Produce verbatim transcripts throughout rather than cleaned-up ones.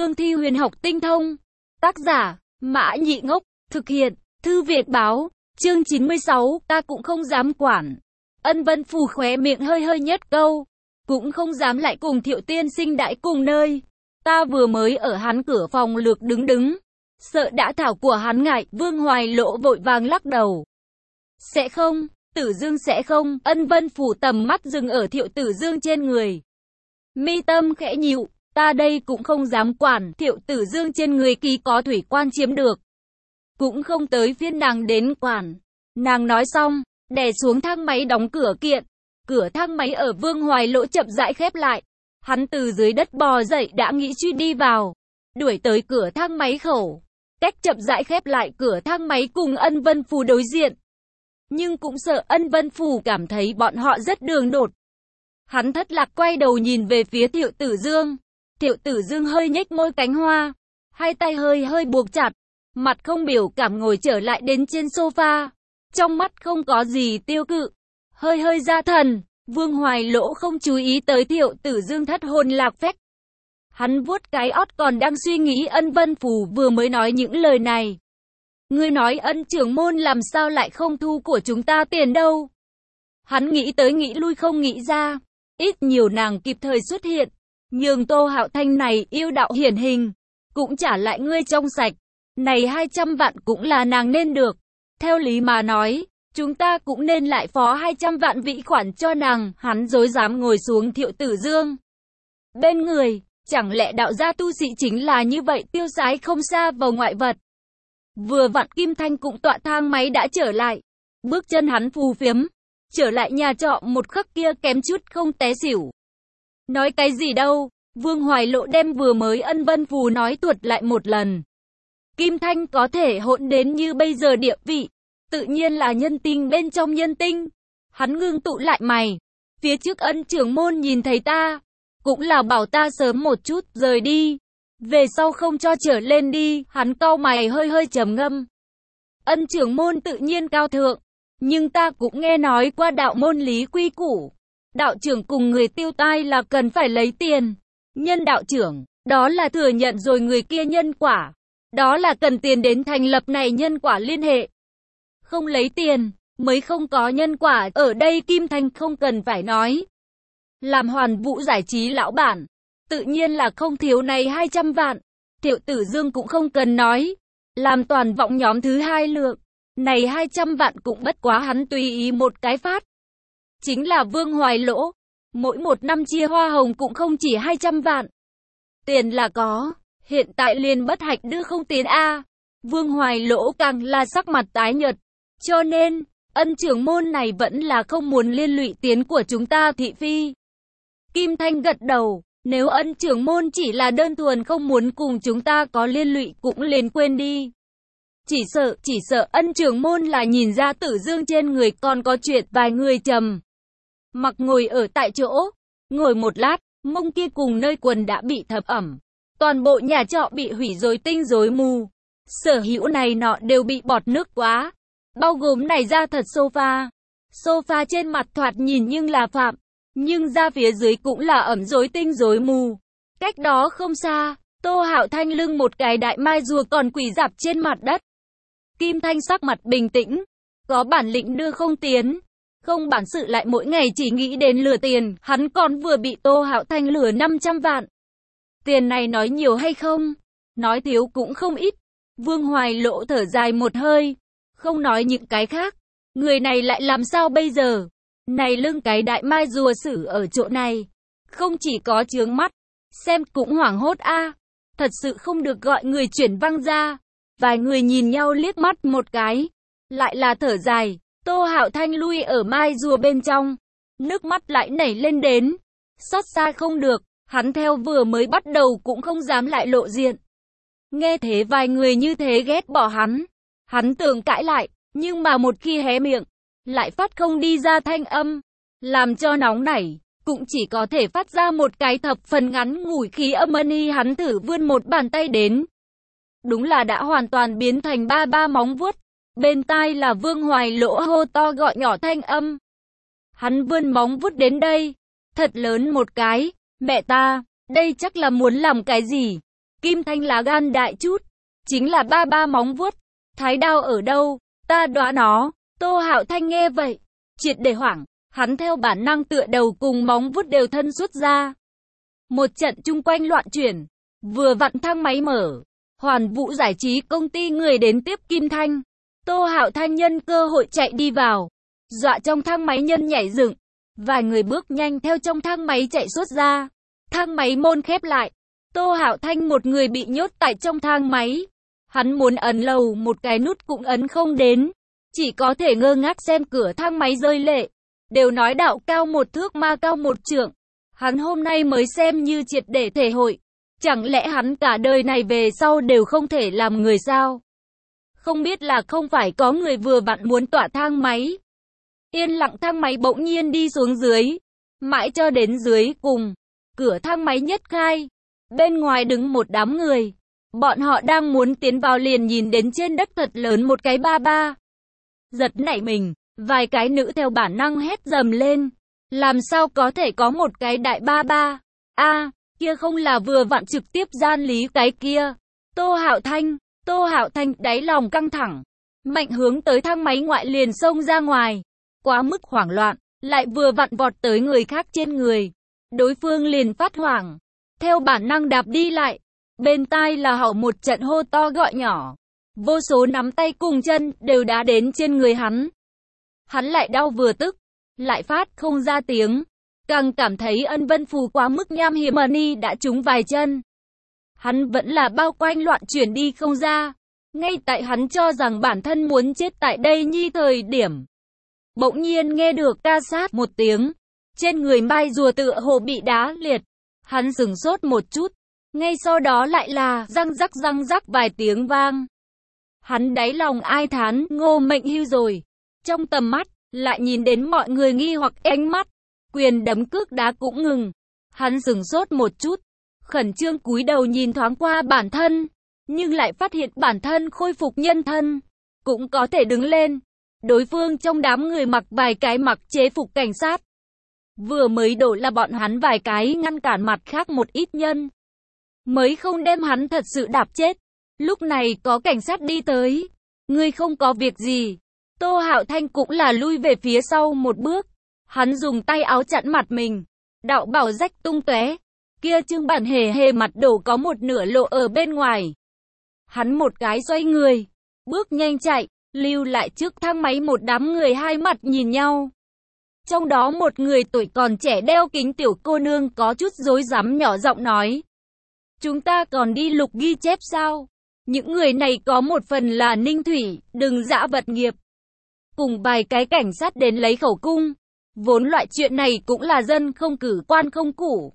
Cương thi huyền học tinh thông. Tác giả, Mã Nhị Ngốc, thực hiện, Thư Việt Báo, chương chín mươi sáu, ta cũng không dám quản. Ân Vân Phù khóe miệng hơi hơi nhất câu, cũng không dám lại cùng Thiệu tiên sinh đãi cùng nơi. Ta vừa mới ở hắn cửa phòng lược đứng đứng, sợ đã thảo của hắn ngại, Vương Hoài Lỗ vội vàng lắc đầu. Sẽ không, Tử Dương sẽ không, Ân Vân Phù tầm mắt dừng ở Thiệu Tử Dương trên người. Mi tâm khẽ nhíu, ta đây cũng không dám quản, Thiệu Tử Dương trên người kỳ có thủy quan chiếm được. Cũng không tới phiên nàng đến quản. Nàng nói xong, đè xuống thang máy đóng cửa kiện. Cửa thang máy ở Vương Hoài Lỗ chậm rãi khép lại. Hắn từ dưới đất bò dậy đã nghĩ truy đi vào. Đuổi tới cửa thang máy khẩu. Cách chậm rãi khép lại cửa thang máy cùng Ân Vân Phù đối diện. Nhưng cũng sợ Ân Vân Phù cảm thấy bọn họ rất đường đột. Hắn thất lạc quay đầu nhìn về phía Thiệu Tử Dương. Thiệu Tử Dương hơi nhếch môi cánh hoa. Hai tay hơi hơi buộc chặt. Mặt không biểu cảm ngồi trở lại đến trên sofa. Trong mắt không có gì tiêu cự. Hơi hơi ra thần. Vương Hoài Lỗ không chú ý tới Thiệu Tử Dương thất hồn lạc phách. Hắn vuốt cái ót còn đang suy nghĩ Ân Vân Phù vừa mới nói những lời này. Ngươi nói Ân trưởng môn làm sao lại không thu của chúng ta tiền đâu. Hắn nghĩ tới nghĩ lui không nghĩ ra. Ít nhiều nàng kịp thời xuất hiện. Nhường Tô Hạo Thanh này yêu đạo hiển hình. Cũng trả lại ngươi trong sạch. Này hai trăm vạn cũng là nàng nên được. Theo lý mà nói, chúng ta cũng nên lại phó hai trăm vạn vị khoản cho nàng. Hắn dối dám ngồi xuống Thiệu Tử Dương bên người. Chẳng lẽ đạo gia tu sĩ chính là như vậy, tiêu sái không xa vào ngoại vật. Vừa vặn Kim Thanh cũng tọa thang máy đã trở lại. Bước chân hắn phù phiếm. Trở lại nhà trọ một khắc kia kém chút không té xỉu. Nói cái gì đâu, Vương Hoài Lộ đem vừa mới Ân Vân Phù nói tuột lại một lần. Kim Thanh có thể hỗn đến như bây giờ địa vị, tự nhiên là nhân tinh bên trong nhân tinh. Hắn ngưng tụ lại mày. Phía trước Ân trưởng môn nhìn thấy ta, cũng là bảo ta sớm một chút rời đi. Về sau không cho trở lên đi, hắn cau mày hơi hơi trầm ngâm. Ân trưởng môn tự nhiên cao thượng, nhưng ta cũng nghe nói qua đạo môn lý quy củ. Đạo trưởng cùng người tiêu tai là cần phải lấy tiền. Nhân đạo trưởng, đó là thừa nhận rồi người kia nhân quả. Đó là cần tiền đến thành lập này nhân quả liên hệ. Không lấy tiền, mới không có nhân quả. Ở đây Kim Thanh không cần phải nói. Làm Hoàn Vũ giải trí lão bản, tự nhiên là không thiếu này hai trăm vạn. Thiệu Tử Dương cũng không cần nói. Làm toàn vọng nhóm thứ hai lượng. Này hai trăm vạn cũng bất quá hắn tùy ý một cái phát. Chính là Vương Hoài Lỗ. Mỗi một năm chia hoa hồng cũng không chỉ hai trăm vạn. Tiền là có. Hiện tại liền bất hạnh đưa không tiền a. Vương Hoài Lỗ càng là sắc mặt tái nhợt. Cho nên, Ân trưởng môn này vẫn là không muốn liên lụy tiền của chúng ta thị phi. Kim Thanh gật đầu. Nếu Ân trưởng môn chỉ là đơn thuần không muốn cùng chúng ta có liên lụy cũng liền quên đi. Chỉ sợ, chỉ sợ Ân trưởng môn là nhìn ra Tử Dương trên người còn có chuyện. Vài người trầm mặc ngồi ở tại chỗ. Ngồi một lát, mông kia cùng nơi quần đã bị thấm ẩm. Toàn bộ nhà trọ bị hủy rối tinh rối mù. Sở hữu này nọ đều bị bọt nước quá. Bao gồm này ra thật sofa. Sofa trên mặt thoạt nhìn nhưng là phạm. Nhưng ra phía dưới cũng là ẩm rối tinh rối mù. Cách đó không xa, Tô Hạo Thanh lưng một cái đại mai rùa còn quỳ rạp trên mặt đất. Kim Thanh sắc mặt bình tĩnh. Có bản lĩnh đưa không tiến. Không bản sự lại mỗi ngày chỉ nghĩ đến lừa tiền. Hắn còn vừa bị Tô Hạo Thanh lừa năm trăm vạn. Tiền này nói nhiều hay không? Nói thiếu cũng không ít. Vương Hoài Lỗ thở dài một hơi. Không nói những cái khác. Người này lại làm sao bây giờ? Này lưng cái đại mai rùa sử ở chỗ này. Không chỉ có chướng mắt. Xem cũng hoảng hốt a. Thật sự không được gọi người chuyển văng ra. Vài người nhìn nhau liếc mắt một cái. Lại là thở dài. Tô Hạo Thanh lui ở mai rùa bên trong. Nước mắt lại nảy lên đến. Xót xa không được. Hắn theo vừa mới bắt đầu cũng không dám lại lộ diện. Nghe thế vài người như thế ghét bỏ hắn. Hắn tưởng cãi lại. Nhưng mà một khi hé miệng, lại phát không đi ra thanh âm. Làm cho nóng nảy. Cũng chỉ có thể phát ra một cái thập phần ngắn ngủi khí âm ân. Hắn thử vươn một bàn tay đến. Đúng là đã hoàn toàn biến thành ba ba móng vuốt. Bên tai là Vương Hoài Lỗ hô to gọi nhỏ thanh âm. Hắn vươn móng vuốt đến đây. Thật lớn một cái. Mẹ ta, đây chắc là muốn làm cái gì? Kim Thanh lá gan đại chút, chính là ba ba móng vuốt, thái đao ở đâu, ta đoán nó. Tô Hạo Thanh nghe vậy, triệt để hoảng, hắn theo bản năng tựa đầu cùng móng vuốt đều thân xuất ra. Một trận chung quanh loạn chuyển, vừa vặn thang máy mở, Hoàn Vũ giải trí công ty người đến tiếp Kim Thanh. Tô Hạo Thanh nhân cơ hội chạy đi vào, dọa trong thang máy nhân nhảy dựng, vài người bước nhanh theo trong thang máy chạy xuất ra. Thang máy môn khép lại, Tô Hạo Thanh một người bị nhốt tại trong thang máy. Hắn muốn ấn lầu một cái nút cũng ấn không đến, chỉ có thể ngơ ngác xem cửa thang máy rơi lệ. Đều nói đạo cao một thước ma cao một trượng, hắn hôm nay mới xem như triệt để thể hội. Chẳng lẽ hắn cả đời này về sau đều không thể làm người sao? Không biết là không phải có người vừa vặn muốn tọa thang máy. Yên lặng thang máy bỗng nhiên đi xuống dưới, mãi cho đến dưới cùng, cửa thang máy nhất khai. Bên ngoài đứng một đám người, bọn họ đang muốn tiến vào liền nhìn đến trên đất thật lớn một cái ba ba. Giật nảy mình, vài cái nữ theo bản năng hét dầm lên. Làm sao có thể có một cái đại ba ba? A, kia không là vừa vặn trực tiếp gian lý cái kia. Tô Hạo Thanh, Tô Hạo Thanh đáy lòng căng thẳng, mạnh hướng tới thang máy ngoại liền xông ra ngoài. Quá mức hoảng loạn, lại vừa vặn vọt tới người khác trên người. Đối phương liền phát hoảng, theo bản năng đạp đi lại. Bên tai là hậu một trận hô to gọi nhỏ. Vô số nắm tay cùng chân đều đá đến trên người hắn. Hắn lại đau vừa tức, lại phát không ra tiếng. Càng cảm thấy Ân Vân Phù quá mức nham hiểm, Money đã trúng vài chân. Hắn vẫn là bao quanh loạn chuyển đi không ra. Ngay tại hắn cho rằng bản thân muốn chết tại đây nhi thời điểm. Bỗng nhiên nghe được ca sát một tiếng. Trên người mai rùa tựa hồ bị đá liệt. Hắn sửng sốt một chút. Ngay sau đó lại là răng rắc răng rắc vài tiếng vang. Hắn đáy lòng ai thán Ngô Mệnh hưu rồi. Trong tầm mắt, lại nhìn đến mọi người nghi hoặc ánh mắt. Quyền đấm cước đá cũng ngừng. Hắn sửng sốt một chút. Khẩn trương cúi đầu nhìn thoáng qua bản thân. Nhưng lại phát hiện bản thân khôi phục nhân thân. Cũng có thể đứng lên. Đối phương trong đám người mặc vài cái mặc chế phục cảnh sát. Vừa mới đổ là bọn hắn vài cái ngăn cản mặt khác một ít nhân. Mới không đem hắn thật sự đạp chết. Lúc này có cảnh sát đi tới. Ngươi không có việc gì. Tô Hạo Thanh cũng là lui về phía sau một bước. Hắn dùng tay áo chặn mặt mình. Đạo bảo rách tung tóe. Kia trương bản hề hề mặt đổ có một nửa lộ ở bên ngoài. Hắn một cái xoay người. Bước nhanh chạy. Lưu lại trước thang máy một đám người hai mặt nhìn nhau. Trong đó một người tuổi còn trẻ đeo kính tiểu cô nương có chút rối rắm nhỏ giọng nói. Chúng ta còn đi lục ghi chép sao? Những người này có một phần là Ninh Thủy, đừng dã vật nghiệp. Cùng vài cái cảnh sát đến lấy khẩu cung. Vốn loại chuyện này cũng là dân không cử quan không củ.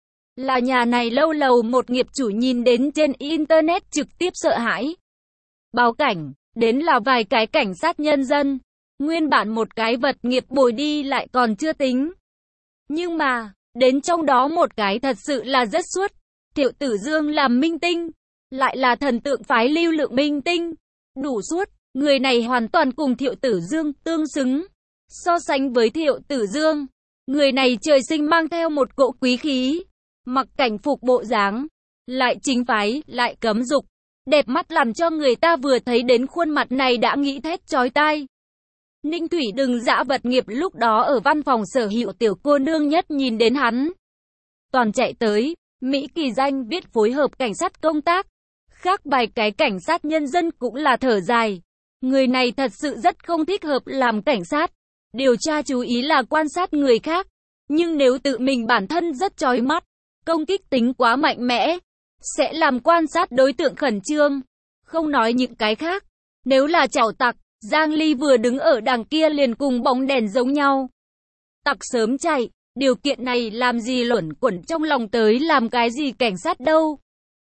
Là nhà này lâu lầu một nghiệp chủ nhìn đến trên internet trực tiếp sợ hãi. Báo cảnh, đến là vài cái cảnh sát nhân dân. Nguyên bản một cái vật nghiệp bồi đi lại còn chưa tính. Nhưng mà, đến trong đó một cái thật sự là rất suốt. Thiệu Tử Dương làm minh tinh, lại là thần tượng phái lưu lượng minh tinh. Đủ suốt, người này hoàn toàn cùng Thiệu Tử Dương tương xứng. So sánh với Thiệu Tử Dương, người này trời sinh mang theo một cỗ quý khí. Mặc cảnh phục bộ dáng, lại chính phái, lại cấm dục. Đẹp mắt làm cho người ta vừa thấy đến khuôn mặt này đã nghĩ thét chói tai. Ninh Thủy đừng dã vật nghiệp lúc đó ở văn phòng sở hữu tiểu cô nương nhất nhìn đến hắn. Toàn chạy tới, Mỹ kỳ danh viết phối hợp cảnh sát công tác. Khác vài cái cảnh sát nhân dân cũng là thở dài. Người này thật sự rất không thích hợp làm cảnh sát. Điều tra chú ý là quan sát người khác. Nhưng nếu tự mình bản thân rất chói mắt, công kích tính quá mạnh mẽ, sẽ làm quan sát đối tượng khẩn trương. Không nói những cái khác. Nếu là chảo tặc, Giang Ly vừa đứng ở đằng kia liền cùng bóng đèn giống nhau. Tặc sớm chạy, điều kiện này làm gì luẩn quẩn trong lòng tới làm cái gì cảnh sát đâu.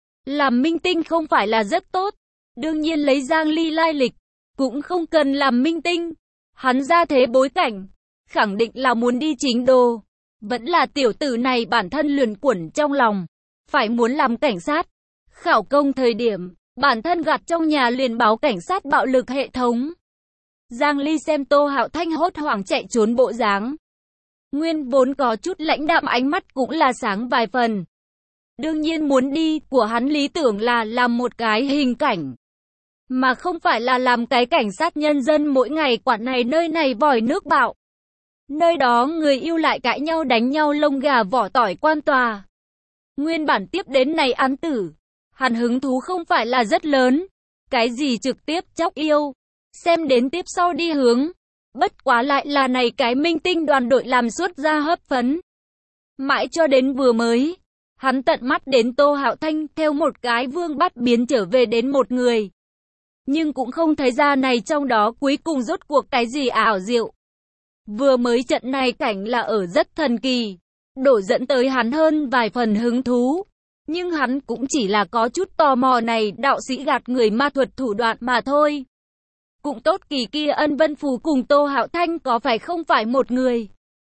Làm minh tinh không phải là rất tốt. Đương nhiên lấy Giang Ly lai lịch, cũng không cần làm minh tinh. Hắn ra thế bối cảnh, khẳng định là muốn đi chính đô. Vẫn là tiểu tử này bản thân luẩn quẩn trong lòng, phải muốn làm cảnh sát. Khảo công thời điểm, bản thân gạt trong nhà liền báo cảnh sát bạo lực hệ thống. Giang Ly xem Tô Hạo Thanh hốt hoảng chạy trốn bộ dáng. Nguyên vốn có chút lãnh đạm ánh mắt cũng là sáng vài phần. Đương nhiên muốn đi của hắn lý tưởng là làm một cái hình cảnh, mà không phải là làm cái cảnh sát nhân dân mỗi ngày quản này nơi này vòi nước bạo. Nơi đó người yêu lại cãi nhau đánh nhau lông gà vỏ tỏi quan tòa. Nguyên bản tiếp đến này án tử, hắn hứng thú không phải là rất lớn. Cái gì trực tiếp chóc yêu, xem đến tiếp sau đi hướng. Bất quá lại là này cái minh tinh đoàn đội làm suốt ra hấp phấn. Mãi cho đến vừa mới, hắn tận mắt đến Tô Hạo Thanh theo một cái vương bắt biến trở về đến một người. Nhưng cũng không thấy ra này trong đó cuối cùng rốt cuộc cái gì ảo diệu. Vừa mới trận này cảnh là ở rất thần kỳ, đổ dẫn tới hắn hơn vài phần hứng thú. Nhưng hắn cũng chỉ là có chút tò mò này đạo sĩ gạt người ma thuật thủ đoạn mà thôi. Cũng tốt kỳ kia Ân Vân Phù cùng Tô Hạo Thanh có phải không phải một người.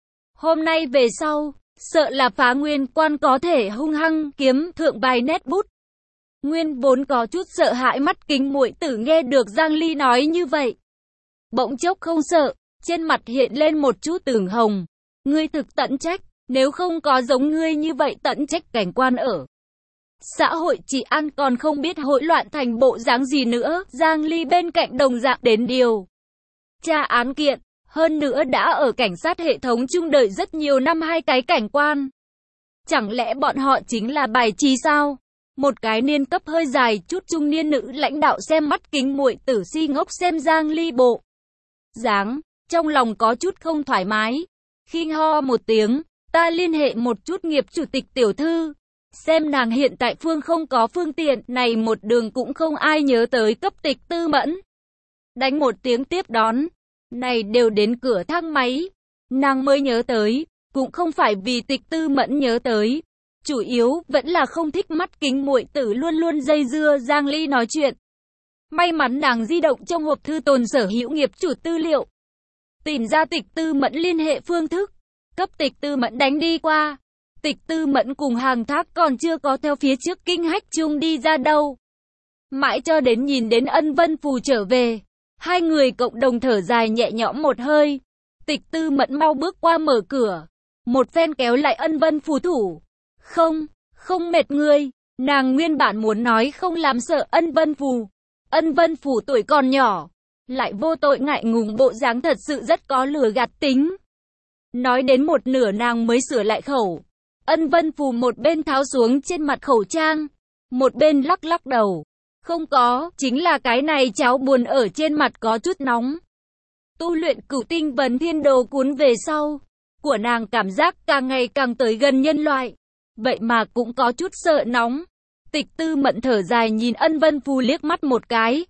Hôm nay về sau, sợ là Phá Nguyên Quan có thể hung hăng kiếm thượng vài nét bút. Nguyên vốn có chút sợ hãi mắt kính muội tử nghe được Giang Ly nói như vậy. Bỗng chốc không sợ, trên mặt hiện lên một chút tưởng hồng. Ngươi thực tận trách, nếu không có giống ngươi như vậy tận trách cảnh quan ở xã hội trị an còn không biết hỗn loạn thành bộ dáng gì nữa. Giang Ly bên cạnh đồng dạng đến điều tra án kiện, hơn nữa đã ở cảnh sát hệ thống chung đợi rất nhiều năm hai cái cảnh quan. Chẳng lẽ bọn họ chính là bài trí sao? Một cái niên cấp hơi dài chút trung niên nữ lãnh đạo xem mắt kính muội tử si ngốc xem Giang Ly bộ dáng, trong lòng có chút không thoải mái. Khi ho một tiếng, ta liên hệ một chút nghiệp chủ tịch tiểu thư. Xem nàng hiện tại phương không có phương tiện, này một đường cũng không ai nhớ tới cấp tịch Tư Mẫn. Đánh một tiếng tiếp đón, này đều đến cửa thang máy. Nàng mới nhớ tới, cũng không phải vì tịch Tư Mẫn nhớ tới. Chủ yếu vẫn là không thích mắt kính muội tử luôn luôn dây dưa Giang Ly nói chuyện. May mắn nàng di động trong hộp thư tồn sở hữu nghiệp chủ tư liệu. Tìm ra tịch Tư Mẫn liên hệ phương thức. Cấp tịch Tư Mẫn đánh đi qua. Tịch Tư Mẫn cùng Hàng Thác còn chưa có theo phía trước kinh hách chung đi ra đâu. Mãi cho đến nhìn đến Ân Vân Phù trở về. Hai người cộng đồng thở dài nhẹ nhõm một hơi. Tịch Tư Mẫn mau bước qua mở cửa. Một phen kéo lại Ân Vân Phù thủ. Không, không mệt ngươi. Nàng nguyên bản muốn nói không làm sợ Ân Vân Phù. Ân Vân Phù tuổi còn nhỏ, lại vô tội ngại ngùng bộ dáng thật sự rất có lừa gạt tính. Nói đến một nửa nàng mới sửa lại khẩu. Ân Vân Phù một bên tháo xuống trên mặt khẩu trang, một bên lắc lắc đầu. Không có, chính là cái này cháu buồn ở trên mặt có chút nóng. Tu luyện Cửu Tinh Vấn Thiên Đồ cuốn về sau, của nàng cảm giác càng ngày càng tới gần nhân loại. Vậy mà cũng có chút sợ nóng. Tịch Tư Mẫn thở dài nhìn Ân Vân Phù liếc mắt một cái.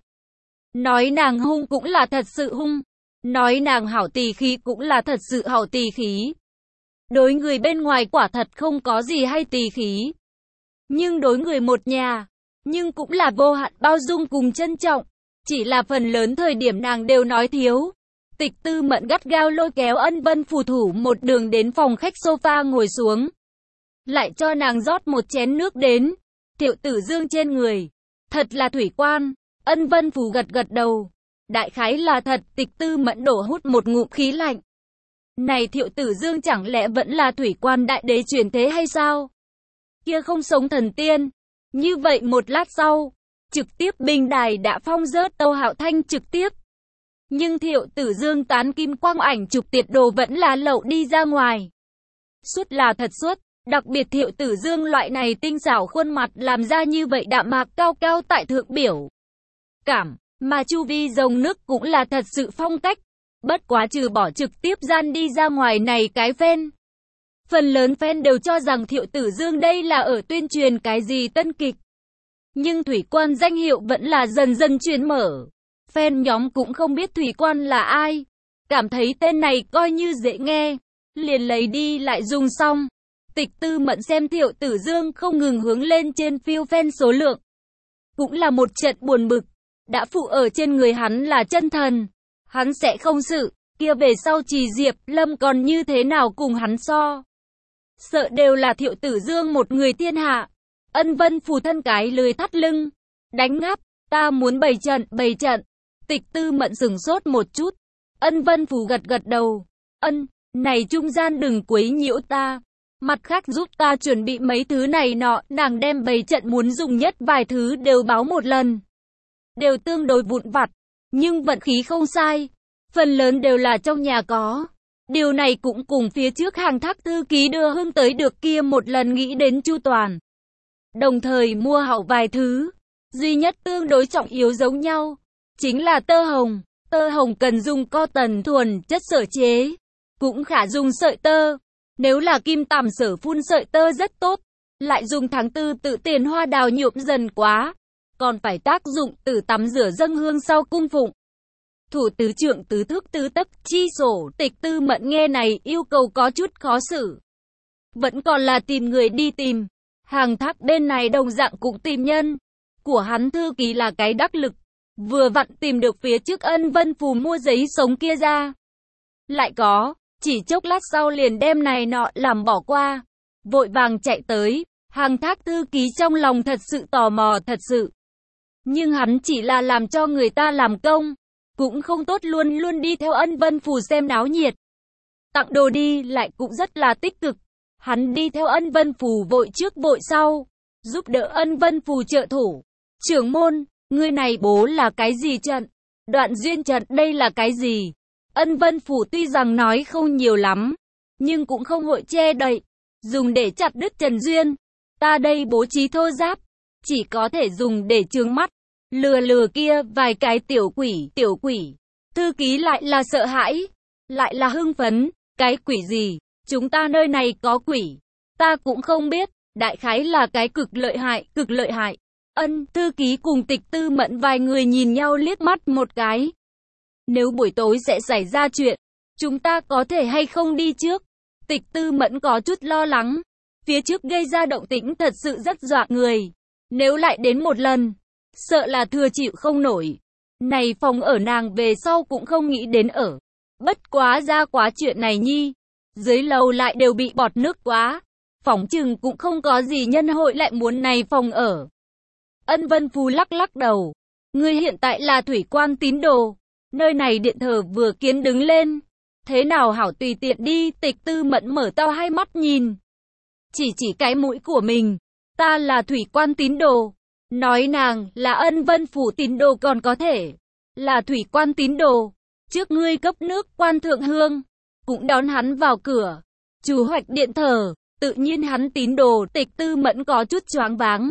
Nói nàng hung cũng là thật sự hung. Nói nàng hảo tỳ khí cũng là thật sự hảo tỳ khí. Đối người bên ngoài quả thật không có gì hay tỳ khí. Nhưng đối người một nhà, nhưng cũng là vô hạn bao dung cùng trân trọng. Chỉ là phần lớn thời điểm nàng đều nói thiếu. Tịch Tư Mẫn gắt gao lôi kéo Ân Vân Phù thủ một đường đến phòng khách sofa ngồi xuống. Lại cho nàng rót một chén nước đến. Thiệu Tử Dương trên người, thật là thủy quan. Ân Vân Phù gật gật đầu. Đại khái là thật. Tịch Tư Mẫn đổ hút một ngụm khí lạnh. Này Thiệu Tử Dương chẳng lẽ vẫn là thủy quan đại đế truyền thế hay sao? Kia không sống thần tiên. Như vậy một lát sau, trực tiếp bình đài đã phong rớt Tô Hạo Thanh trực tiếp. Nhưng Thiệu Tử Dương tán kim quang ảnh chụp tiệt đồ vẫn là lậu đi ra ngoài. Suốt là thật suốt. Đặc biệt Thiệu Tử Dương loại này tinh xảo khuôn mặt làm ra như vậy đạm mạc cao cao tại thượng biểu cảm, mà chu vi dòng nước cũng là thật sự phong cách. Bất quá trừ bỏ trực tiếp gian đi ra ngoài này cái fan. Phần lớn fan đều cho rằng Thiệu Tử Dương đây là ở tuyên truyền cái gì tân kịch. Nhưng thủy quan danh hiệu vẫn là dần dần truyền mở. Fan nhóm cũng không biết thủy quan là ai. Cảm thấy tên này coi như dễ nghe. Liền lấy đi lại dùng xong. Tịch Tư Mẫn xem Thiệu Tử Dương không ngừng hướng lên trên phiêu fan số lượng. Cũng là một trận buồn bực. Đã phụ ở trên người hắn là chân thần. Hắn sẽ không sự. Kia về sau Trì Diệp Lâm còn như thế nào cùng hắn so. Sợ đều là Thiệu Tử Dương một người thiên hạ. Ân Vân Phù thân cái lười thắt lưng. Đánh ngáp. Ta muốn bày trận, bày trận. Tịch Tư Mẫn sửng sốt một chút. Ân Vân Phù gật gật đầu. Ân, này trung gian đừng quấy nhiễu ta. Mặt khác giúp ta chuẩn bị mấy thứ này nọ, nàng đem bày trận muốn dùng nhất vài thứ đều báo một lần. Đều tương đối vụn vặt, nhưng vận khí không sai. Phần lớn đều là trong nhà có. Điều này cũng cùng phía trước Hàng Thác thư ký đưa Hưng tới được kia một lần nghĩ đến chu toàn. Đồng thời mua hậu vài thứ. Duy nhất tương đối trọng yếu giống nhau. Chính là tơ hồng. Tơ hồng cần dùng cotton thuần chất sở chế. Cũng khả dùng sợi tơ. Nếu là kim tằm sở phun sợi tơ rất tốt. Lại dùng tháng tư tự tiền hoa đào nhuộm dần quá. Còn phải tác dụng từ tắm rửa dâng hương sau cung phụng. Thủ tứ trượng tứ thước tứ tấc chi sổ. Tịch Tư Mẫn nghe này yêu cầu có chút khó xử. Vẫn còn là tìm người đi tìm. Hàng Thác bên này đồng dạng cũng tìm nhân. Của hắn thư ký là cái đắc lực. Vừa vặn tìm được phía trước Ân Vân Phù mua giấy sống kia ra. Lại có, chỉ chốc lát sau liền đem này nọ làm bỏ qua. Vội vàng chạy tới. Hàng Thác thư ký trong lòng thật sự tò mò thật sự. Nhưng hắn chỉ là làm cho người ta làm công. Cũng không tốt luôn luôn đi theo Ân Vân Phù xem náo nhiệt. Tặng đồ đi lại cũng rất là tích cực. Hắn đi theo Ân Vân Phù vội trước vội sau. Giúp đỡ Ân Vân Phù trợ thủ. Trưởng môn, người này bố là cái gì trận? Đoạn duyên trận đây là cái gì? Ân Vân Phù tuy rằng nói không nhiều lắm. Nhưng cũng không hội che đậy. Dùng để chặt đứt trần duyên. Ta đây bố trí thô giáp. Chỉ có thể dùng để chướng mắt. Lừa lừa kia vài cái tiểu quỷ, tiểu quỷ. Thư ký lại là sợ hãi. Lại là hưng phấn. Cái quỷ gì? Chúng ta nơi này có quỷ. Ta cũng không biết. Đại khái là cái cực lợi hại, cực lợi hại. Ân, thư ký cùng Tịch Tư Mẫn vài người nhìn nhau liếc mắt một cái. Nếu buổi tối sẽ xảy ra chuyện, chúng ta có thể hay không đi trước? Tịch Tư Mẫn có chút lo lắng. Phía trước gây ra động tĩnh thật sự rất dọa người. Nếu lại đến một lần, sợ là thừa chịu không nổi. Này phòng ở nàng về sau cũng không nghĩ đến ở. Bất quá ra quá chuyện này nhi. Dưới lầu lại đều bị bọt nước quá. Phỏng chừng cũng không có gì nhân hội lại muốn này phòng ở. Ân Vân Phù lắc lắc đầu. Ngươi hiện tại là thủy quan tín đồ. Nơi này điện thờ vừa kiến đứng lên. Thế nào hảo tùy tiện đi. Tịch Tư Mẫn mở to hai mắt nhìn. Chỉ chỉ cái mũi của mình. Ta là thủy quan tín đồ. Nói nàng là Ân Vân Phù tín đồ còn có thể. Là thủy quan tín đồ. Trước ngươi cấp nước quan thượng hương. Cũng đón hắn vào cửa. Chủ hoạch điện thờ. Tự nhiên hắn tín đồ. Tịch Tư Mẫn có chút choáng váng.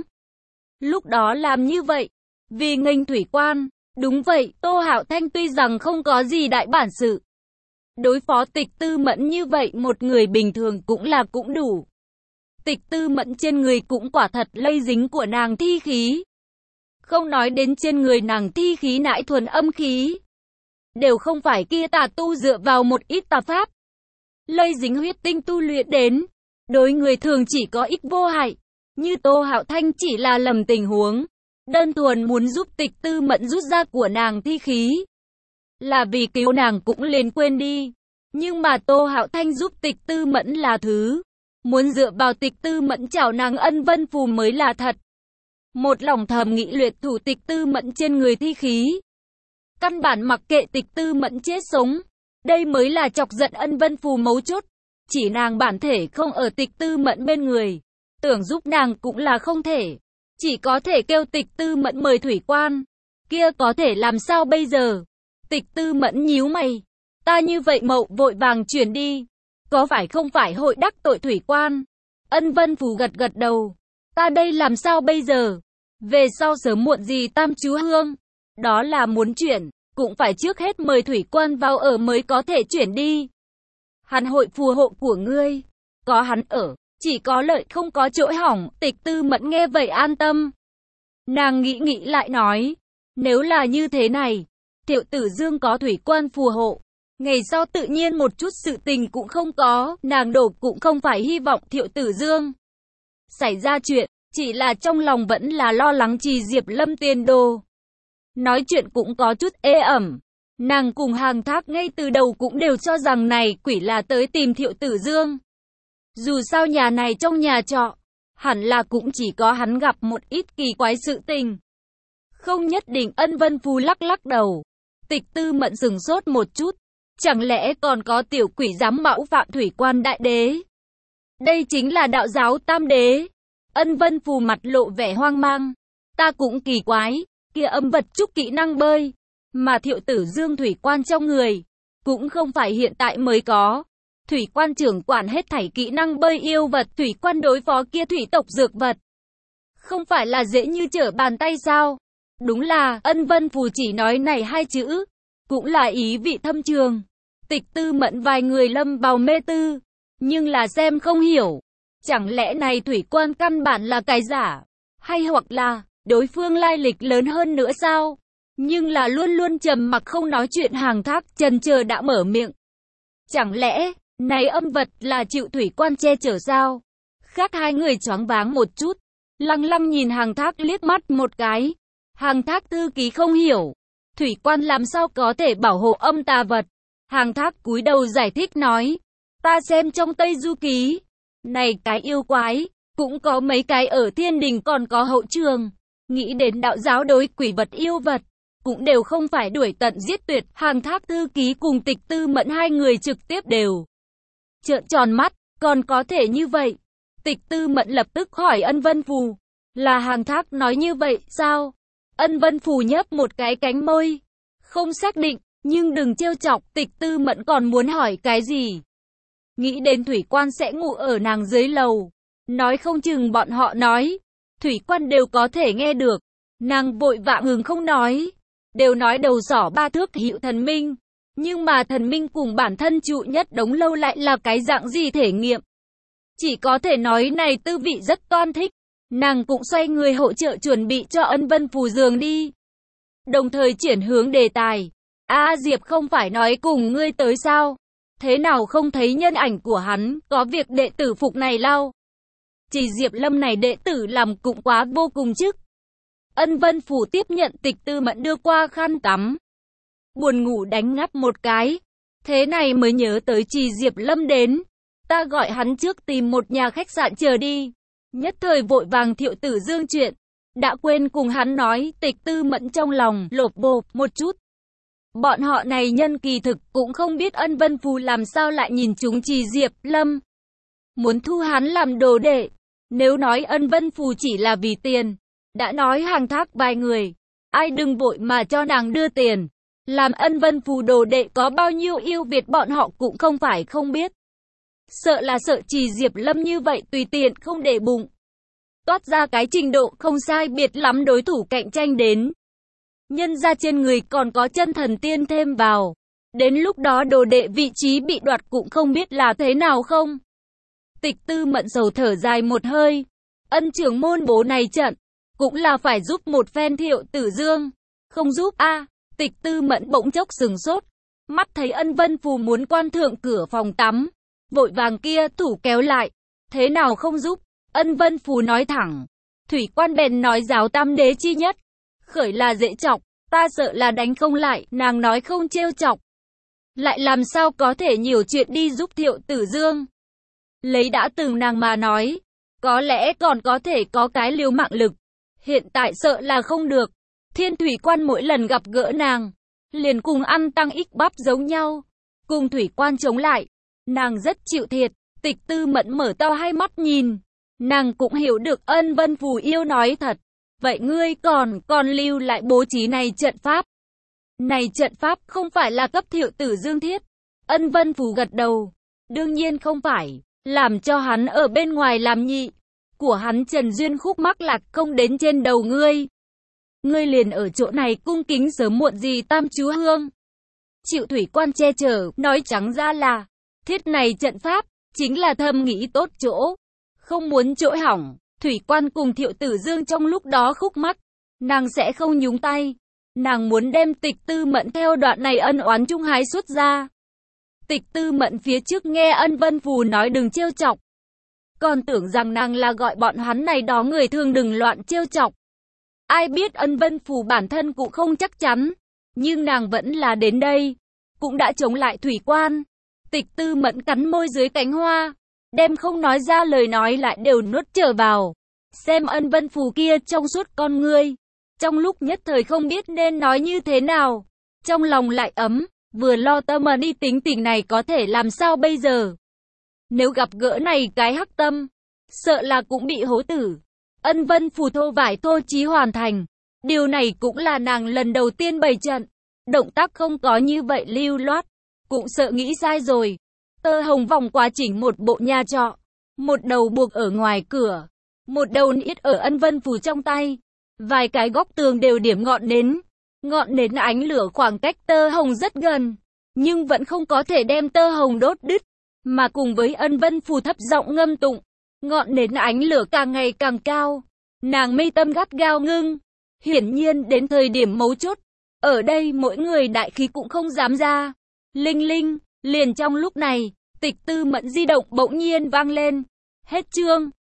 Lúc đó làm như vậy. Vì nghênh thủy quan. Đúng vậy, Tô Hạo Thanh tuy rằng không có gì đại bản sự. Đối phó Tịch Tư Mẫn như vậy một người bình thường cũng là cũng đủ. Tịch Tư Mẫn trên người cũng quả thật lây dính của nàng thi khí. Không nói đến trên người nàng thi khí nãi thuần âm khí. Đều không phải kia tà tu dựa vào một ít tà pháp. Lây dính huyết tinh tu luyện đến. Đối người thường chỉ có ít vô hại. Như Tô Hạo Thanh chỉ là lầm tình huống. Đơn thuần muốn giúp Tịch Tư Mẫn rút ra của nàng thi khí. Là vì cứu nàng cũng liền quên đi. Nhưng mà Tô Hạo Thanh giúp Tịch Tư Mẫn là thứ. Muốn dựa vào Tịch Tư Mẫn chào nàng Ân Vân Phù mới là thật. Một lòng thầm nghĩ luyện thủ Tịch Tư Mẫn trên người thi khí. Căn bản mặc kệ Tịch Tư Mẫn chết sống. Đây mới là chọc giận Ân Vân Phù mấu chốt. Chỉ nàng bản thể không ở Tịch Tư Mẫn bên người. Tưởng giúp nàng cũng là không thể. Chỉ có thể kêu Tịch Tư Mẫn mời thủy quan. Kia có thể làm sao bây giờ? Tịch Tư Mẫn nhíu mày. Ta như vậy mậu vội vàng chuyển đi. Có phải không phải hội đắc tội thủy quan? Ân Vân Phù gật gật đầu. Ta đây làm sao bây giờ? Về sau sớm muộn gì tam chú hương. Đó là muốn chuyển. Cũng phải trước hết mời thủy quan vào ở mới có thể chuyển đi. Hắn hội phù hộ của ngươi. Có hắn ở. Chỉ có lợi không có chỗ hỏng. Tịch Tư Mẫn nghe vậy an tâm. Nàng nghĩ nghĩ lại nói. Nếu là như thế này. Thiệu Tử Dương có thủy quan phù hộ. Ngày sau tự nhiên một chút sự tình cũng không có. Nàng đổ cũng không phải hy vọng Thiệu Tử Dương xảy ra chuyện. Chỉ là trong lòng vẫn là lo lắng Trì Diệp Lâm tiền đồ. Nói chuyện cũng có chút ê ẩm. Nàng cùng Hàng Thác ngay từ đầu cũng đều cho rằng này quỷ là tới tìm Thiệu Tử Dương. Dù sao nhà này trong nhà trọ, hẳn là cũng chỉ có hắn gặp một ít kỳ quái sự tình. Không nhất định. Ân Vân Phù lắc lắc đầu. Tịch Tư Mẫn sừng sốt một chút. Chẳng lẽ còn có tiểu quỷ dám mạo phạm thủy quan đại đế? Đây chính là đạo giáo Tam Đế. Ân Vân Phù mặt lộ vẻ hoang mang. Ta cũng kỳ quái, kia âm vật trúc kỹ năng bơi, mà Thiệu Tử Dương thủy quan trong người, cũng không phải hiện tại mới có. Thủy quan trưởng quản hết thảy kỹ năng bơi yêu vật, thủy quan đối phó kia thủy tộc dược vật. Không phải là dễ như trở bàn tay sao? Đúng là, Ân Vân Phù chỉ nói này hai chữ, cũng là ý vị thâm trường. Tịch Tư Mẫn vài người lâm vào mê tư, nhưng là xem không hiểu. Chẳng lẽ này thủy quan căn bản là cái giả? Hay hoặc là, đối phương lai lịch lớn hơn nữa sao? Nhưng là luôn luôn trầm mặc không nói chuyện Hàng Thác chần chờ đã mở miệng. Chẳng lẽ, này âm vật là chịu thủy quan che chở sao? Khác hai người choáng váng một chút, lăng lăng nhìn Hàng Thác liếc mắt một cái. Hàng Thác thư ký không hiểu, thủy quan làm sao có thể bảo hộ âm tà vật? Hàng Thác cúi đầu giải thích nói, ta xem trong Tây Du Ký, này cái yêu quái, cũng có mấy cái ở thiên đình còn có hậu trường. Nghĩ đến đạo giáo đối quỷ vật yêu vật, cũng đều không phải đuổi tận giết tuyệt. Hàng Thác thư ký cùng Tịch Tư Mẫn hai người trực tiếp đều trợn tròn mắt, còn có thể như vậy? Tịch Tư Mẫn lập tức hỏi Ân Vân Phù, là Hàng Thác nói như vậy sao? Ân Vân Phù nhấp một cái cánh môi, không xác định, nhưng đừng trêu chọc. Tịch Tư Mẫn còn muốn hỏi cái gì? Nghĩ đến thủy quan sẽ ngủ ở nàng dưới lầu, nói không chừng bọn họ nói, thủy quan đều có thể nghe được. Nàng vội vã ngừng không nói, đều nói đầu sỏ ba thước hiệu thần minh, nhưng mà thần minh cùng bản thân trụ nhất đống lâu lại là cái dạng gì thể nghiệm? Chỉ có thể nói này tư vị rất toan thích. Nàng cũng xoay người hỗ trợ chuẩn bị cho Ân Vân Phù giường đi, đồng thời chuyển hướng đề tài. A Diệp không phải nói cùng ngươi tới sao? Thế nào không thấy nhân ảnh của hắn, có việc đệ tử phục này lao? Chỉ Diệp Lâm này đệ tử làm cũng quá vô cùng chứ. Ân Vân Phù tiếp nhận Tịch Tư Mẫn đưa qua khăn tắm, buồn ngủ đánh ngáp một cái. Thế này mới nhớ tới Chỉ Diệp Lâm đến, ta gọi hắn trước tìm một nhà khách sạn chờ đi. Nhất thời vội vàng Thiệu Tử Dương chuyện, đã quên cùng hắn nói. Tịch Tư Mẫn trong lòng lột bột một chút. Bọn họ này nhân kỳ thực cũng không biết Ân Vân Phù làm sao lại nhìn chúng Chỉ Diệp Lâm, muốn thu hắn làm đồ đệ. Nếu nói Ân Vân Phù chỉ là vì tiền, đã nói Hàng Thác vài người, ai đừng vội mà cho nàng đưa tiền. Làm Ân Vân Phù đồ đệ có bao nhiêu yêu Việt bọn họ cũng không phải không biết. Sợ là sợ Chỉ Diệp Lâm như vậy tùy tiện không để bụng, toát ra cái trình độ không sai biệt lắm đối thủ cạnh tranh đến. Nhân ra trên người còn có chân thần tiên thêm vào, đến lúc đó đồ đệ vị trí bị đoạt cũng không biết là thế nào không. Tịch Tư Mẫn sầu thở dài một hơi, Ân trưởng môn bố này trận, cũng là phải giúp một phen Thiệu Tử Dương, không giúp a à? Tịch Tư Mẫn bỗng chốc sừng sốt, mắt thấy Ân Vân Phù muốn quan thượng cửa phòng tắm, vội vàng kia thủ kéo lại, thế nào không giúp? Ân Vân Phù nói thẳng, thủy quan bèn nói giáo Tam Đế chi nhất, khởi là dễ chọc, ta sợ là đánh không lại. Nàng nói không trêu chọc, lại làm sao có thể nhiều chuyện đi giúp Thiệu Tử Dương. Lấy đã từng nàng mà nói, có lẽ còn có thể có cái liều mạng lực, hiện tại sợ là không được. Thiên thủy quan mỗi lần gặp gỡ nàng, liền cùng ăn tăng ít bắp giống nhau, cùng thủy quan chống lại, nàng rất chịu thiệt. Tịch Tư Mẫn mở to hai mắt nhìn, nàng cũng hiểu được Ân Vân Phù yêu nói thật. Vậy ngươi còn, còn lưu lại bố trí này trận pháp? Này trận pháp không phải là cấp Thiệu Tử Dương thiết? Ân Vân Phù gật đầu, đương nhiên không phải, làm cho hắn ở bên ngoài làm nhị, của hắn Trần Duyên khúc mắc lạc không đến trên đầu ngươi. Ngươi liền ở chỗ này cung kính sớm muộn gì Tam Chú Hương, chịu thủy quan che chở, nói trắng ra là, thiết này trận pháp, chính là thâm nghĩ tốt chỗ, không muốn chỗ hỏng. Thủy quan cùng Thiệu Tử Dương trong lúc đó khúc mắc, nàng sẽ không nhúng tay. Nàng muốn đem Tịch Tư Mẫn theo đoạn này ân oán trung hái xuất ra. Tịch Tư Mẫn phía trước nghe Ân Vân Phù nói đừng trêu chọc, còn tưởng rằng nàng là gọi bọn hắn này đó người thường đừng loạn trêu chọc. Ai biết Ân Vân Phù bản thân cũng không chắc chắn, nhưng nàng vẫn là đến đây, cũng đã chống lại thủy quan. Tịch Tư Mẫn cắn môi dưới cánh hoa, đem không nói ra lời nói lại đều nuốt trở vào. Xem Ân Vân Phù kia trong suốt con ngươi, trong lúc nhất thời không biết nên nói như thế nào, trong lòng lại ấm, vừa lo tâm mà đi tính tình này có thể làm sao bây giờ. Nếu gặp gỡ này cái hắc tâm, sợ là cũng bị hố tử. Ân Vân Phù thô vải thô chí hoàn thành. Điều này cũng là nàng lần đầu tiên bày trận. Động tác không có như vậy lưu loát. Cũng sợ nghĩ sai rồi. Tơ hồng vòng qua chỉnh một bộ nhà trọ. Một đầu buộc ở ngoài cửa. Một đầu nít ở Ân Vân Phù trong tay. Vài cái góc tường đều điểm ngọn nến. Ngọn nến ánh lửa khoảng cách tơ hồng rất gần. Nhưng vẫn không có thể đem tơ hồng đốt đứt. Mà cùng với Ân Vân Phù thấp giọng ngâm tụng. Ngọn nến ánh lửa càng ngày càng cao. Nàng mi tâm gắt gao ngưng. Hiển nhiên đến thời điểm mấu chốt. Ở đây mỗi người đại khí cũng không dám ra. Linh linh, liền trong lúc này, Tịch Tư Mẫn di động bỗng nhiên vang lên. Hết chương.